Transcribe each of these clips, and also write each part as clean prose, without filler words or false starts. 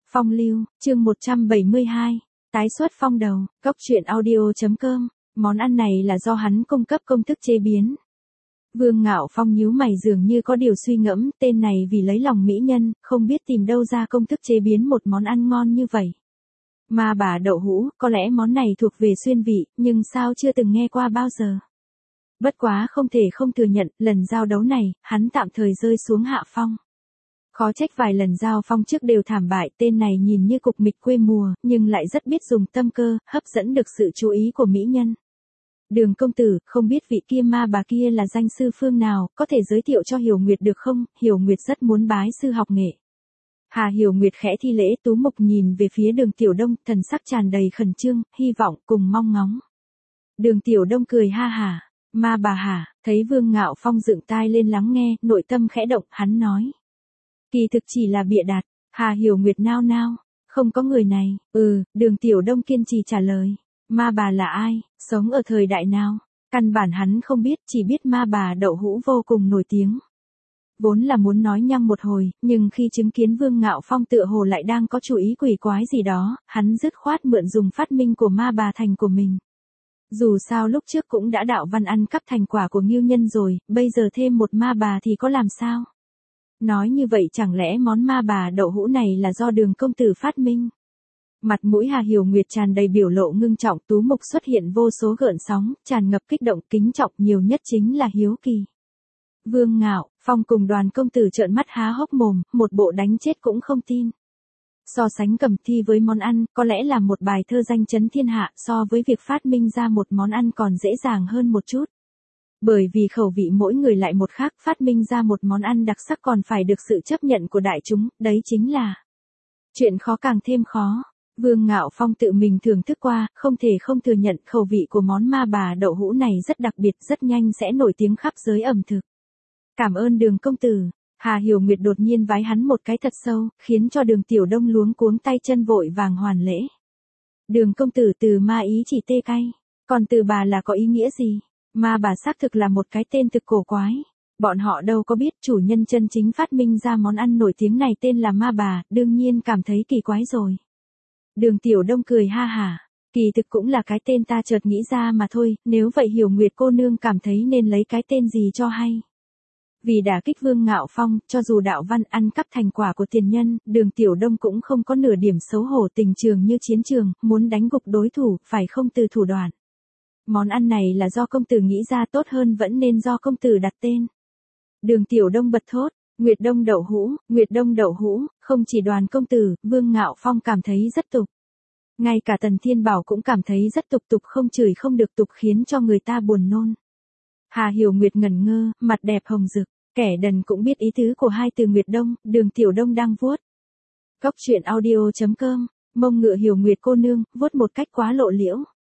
Phong lưu, chương 172. Tái xuất phong đầu, Cóc truyện audio.com. Món ăn này là do hắn cung cấp công thức chế biến. Vương Ngạo Phong nhíu mày dường như có điều suy ngẫm, tên này vì lấy lòng mỹ nhân, không biết tìm đâu ra công thức chế biến một món ăn ngon như vậy. Ma bà đậu hũ, có lẽ món này thuộc về xuyên vị, nhưng sao chưa từng nghe qua bao giờ. Bất quá không thể không thừa nhận, lần giao đấu này, hắn tạm thời rơi xuống hạ phong. Khó trách vài lần giao phong trước đều thảm bại, tên này nhìn như cục mịch quê mùa, nhưng lại rất biết dùng tâm cơ, hấp dẫn được sự chú ý của mỹ nhân. Đường công tử, không biết vị kia ma bà kia là danh sư phương nào, có thể giới thiệu cho Hiểu Nguyệt được không? Hiểu Nguyệt rất muốn bái sư học nghệ. Hà Hiểu Nguyệt khẽ thi lễ, tú mục nhìn về phía Đường Tiểu Đông, thần sắc tràn đầy khẩn trương, hy vọng cùng mong ngóng. Đường Tiểu Đông cười ha hả, ma bà hả? Thấy Vương Ngạo Phong dựng tai lên lắng nghe, nội tâm khẽ động, hắn nói. Kỳ thực chỉ là bịa đặt. Hà Hiểu Nguyệt nao nao, không có người này. Đường Tiểu Đông kiên trì trả lời. Ma bà là ai, sống ở thời đại nào? Căn bản hắn không biết, chỉ biết ma bà đậu hũ vô cùng nổi tiếng. Vốn là muốn nói nhăng một hồi, nhưng khi chứng kiến Vương Ngạo Phong tựa hồ lại đang có chủ ý quỷ quái gì đó, hắn dứt khoát mượn dùng phát minh của ma bà thành của mình. Dù sao lúc trước cũng đã đạo văn ăn cắp thành quả của Ngưu Nhân rồi, bây giờ thêm một ma bà thì có làm sao? Nói như vậy chẳng lẽ món ma bà đậu hũ này là do Đường công tử phát minh? Mặt mũi Hà Hiểu Nguyệt tràn đầy biểu lộ ngưng trọng, tú mục xuất hiện vô số gợn sóng, tràn ngập kích động, kính trọng, nhiều nhất chính là hiếu kỳ. Vương Ngạo Phong cùng Đoàn công tử trợn mắt há hốc mồm, một bộ đánh chết cũng không tin. So sánh cầm thi với món ăn, có lẽ là một bài thơ danh chấn thiên hạ, so với việc phát minh ra một món ăn còn dễ dàng hơn một chút. Bởi vì khẩu vị mỗi người lại một khác, phát minh ra một món ăn đặc sắc còn phải được sự chấp nhận của đại chúng, đấy chính là chuyện khó càng thêm khó. Vương Ngạo Phong tự mình thưởng thức qua, không thể không thừa nhận khẩu vị của món ma bà đậu hũ này rất đặc biệt, rất nhanh sẽ nổi tiếng khắp giới ẩm thực. Cảm ơn Đường công tử. Hà Hiểu Nguyệt đột nhiên vái hắn một cái thật sâu, khiến cho Đường Tiểu Đông luống cuống tay chân vội vàng hoàn lễ. Đường công tử từ ma ý chỉ tê cay, còn từ bà là có ý nghĩa gì? Ma bà xác thực là một cái tên thực cổ quái. Bọn họ đâu có biết chủ nhân chân chính phát minh ra món ăn nổi tiếng này tên là ma bà, đương nhiên cảm thấy kỳ quái rồi. Đường Tiểu Đông cười ha hả, kỳ thực cũng là cái tên ta chợt nghĩ ra mà thôi, nếu vậy Hiểu Nguyệt cô nương cảm thấy nên lấy cái tên gì cho hay. Vì đả kích Vương Ngạo Phong, cho dù đạo văn ăn cắp thành quả của tiền nhân, Đường Tiểu Đông cũng không có nửa điểm xấu hổ, tình trường như chiến trường, muốn đánh gục đối thủ, phải không từ thủ đoạn. Món ăn này là do công tử nghĩ ra, tốt hơn vẫn nên do công tử đặt tên. Đường Tiểu Đông bật thốt, Nguyệt Đông đậu hũ, không chỉ Đoàn công tử, Vương Ngạo Phong cảm thấy rất tục. Ngay cả Tần Thiên Bảo cũng cảm thấy rất tục, không chửi không được, tục khiến cho người ta buồn nôn. Hà Hiểu Nguyệt ngẩn ngơ, mặt đẹp hồng rực, kẻ đần cũng biết ý tứ của hai từ Nguyệt Đông, Đường Tiểu Đông đang vuốt. Cóc truyện audio.com, mông ngựa Hiểu Nguyệt cô nương, vuốt một cách quá lộ liễu.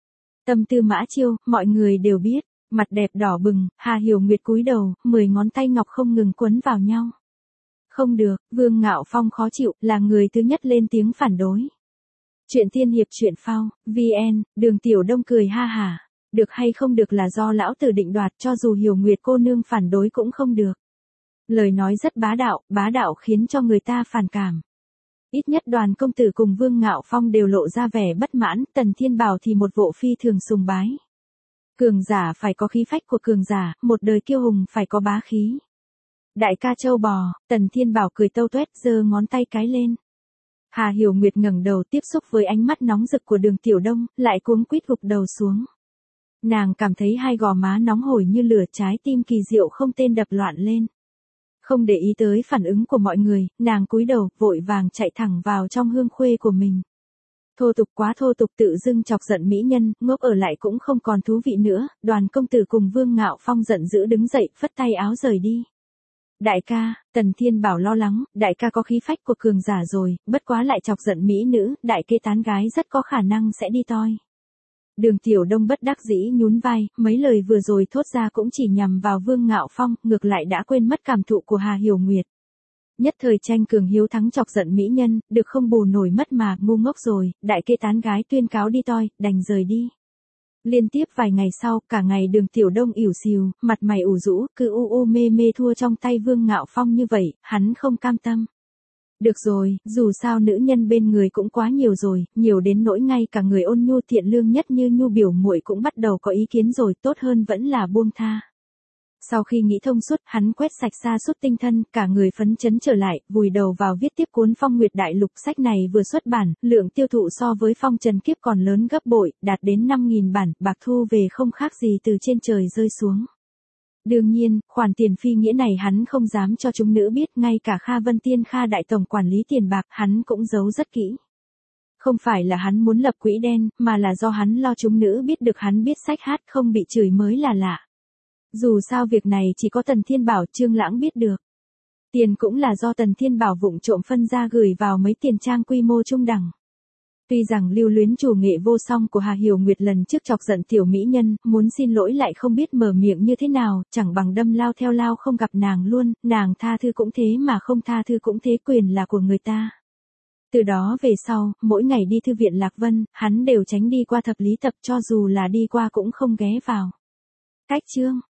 Tâm tư mã chiêu, mọi người đều biết, mặt đẹp đỏ bừng, Hà Hiểu Nguyệt cúi đầu, 10 ngón tay ngọc không ngừng quấn vào nhau. Không được, Vương Ngạo Phong khó chịu, là người thứ nhất lên tiếng phản đối. Chuyện tiên hiệp truyện phao, VN, Đường Tiểu Đông cười ha hả, được hay không được là do lão tử định đoạt, cho dù Hiểu Nguyệt cô nương phản đối cũng không được. Lời nói rất bá đạo khiến cho người ta phản cảm. Ít nhất Đoàn công tử cùng Vương Ngạo Phong đều lộ ra vẻ bất mãn, Tần Thiên Bảo thì một bộ phi thường sùng bái. Cường giả phải có khí phách của cường giả, một đời kiêu hùng phải có bá khí. Đại ca châu bò, Tần Thiên Bảo cười tâu tuét, giơ ngón tay cái lên. Hà Hiểu Nguyệt ngẩng đầu tiếp xúc với ánh mắt nóng rực của Đường Tiểu Đông, lại cuống quýt gục đầu xuống. Nàng cảm thấy hai gò má nóng hổi như lửa, trái tim kỳ diệu không tên đập loạn lên. Không để ý tới phản ứng của mọi người, nàng cúi đầu, vội vàng chạy thẳng vào trong hương khuê của mình. Thô tục quá thô tục, tự dưng chọc giận mỹ nhân, ngốc ở lại cũng không còn thú vị nữa. Đoàn công tử cùng Vương Ngạo Phong giận dữ đứng dậy, phất tay áo rời đi. Đại ca, Tần Thiên Bảo lo lắng, đại ca có khí phách của cường giả rồi, bất quá lại chọc giận mỹ nữ, đại kê tán gái rất có khả năng sẽ đi toi. Đường Tiểu Đông bất đắc dĩ nhún vai, mấy lời vừa rồi thốt ra cũng chỉ nhằm vào Vương Ngạo Phong, ngược lại đã quên mất cảm thụ của Hà Hiểu Nguyệt. Nhất thời tranh cường hiếu thắng chọc giận mỹ nhân, được không bù nổi mất mà, ngu ngốc rồi, đại kê tán gái tuyên cáo đi toi, đành rời đi. Liên tiếp vài ngày sau, cả ngày Đường Tiểu Đông ỉu xìu, mặt mày ủ rũ, cứ mê thua trong tay Vương Ngạo Phong như vậy, hắn không cam tâm. Được rồi, dù sao nữ nhân bên người cũng quá nhiều rồi, nhiều đến nỗi ngay cả người ôn nhu thiện lương nhất như Nhu biểu muội cũng bắt đầu có ý kiến rồi, tốt hơn vẫn là buông tha. Sau khi nghĩ thông suốt, hắn quét sạch sa sút tinh thần, cả người phấn chấn trở lại, vùi đầu vào viết tiếp cuốn Phong Nguyệt Đại Lục. Sách này vừa xuất bản, lượng tiêu thụ so với Phong Trần Kiếp còn lớn gấp bội, đạt đến 5.000 bản, bạc thu về không khác gì từ trên trời rơi xuống. Đương nhiên, khoản tiền phi nghĩa này hắn không dám cho chúng nữ biết, ngay cả Kha Vân Tiên Kha đại tổng quản lý tiền bạc hắn cũng giấu rất kỹ. Không phải là hắn muốn lập quỹ đen, mà là do hắn lo chúng nữ biết được hắn biết sách hát không bị chửi mới là lạ. Dù sao việc này chỉ có Tần Thiên Bảo Trương Lãng biết được. Tiền cũng là do Tần Thiên Bảo vụng trộm phân ra gửi vào mấy tiền trang quy mô trung đẳng. Tuy rằng lưu luyến chủ nghệ vô song của Hà Hiểu Nguyệt lần trước chọc giận tiểu mỹ nhân, muốn xin lỗi lại không biết mở miệng như thế nào, chẳng bằng đâm lao theo lao không gặp nàng luôn, nàng tha thứ cũng thế mà không tha thứ cũng thế, quyền là của người ta. Từ đó về sau, mỗi ngày đi thư viện Lạc Vân, hắn đều tránh đi qua thập lý tập, cho dù là đi qua cũng không ghé vào. Cách chương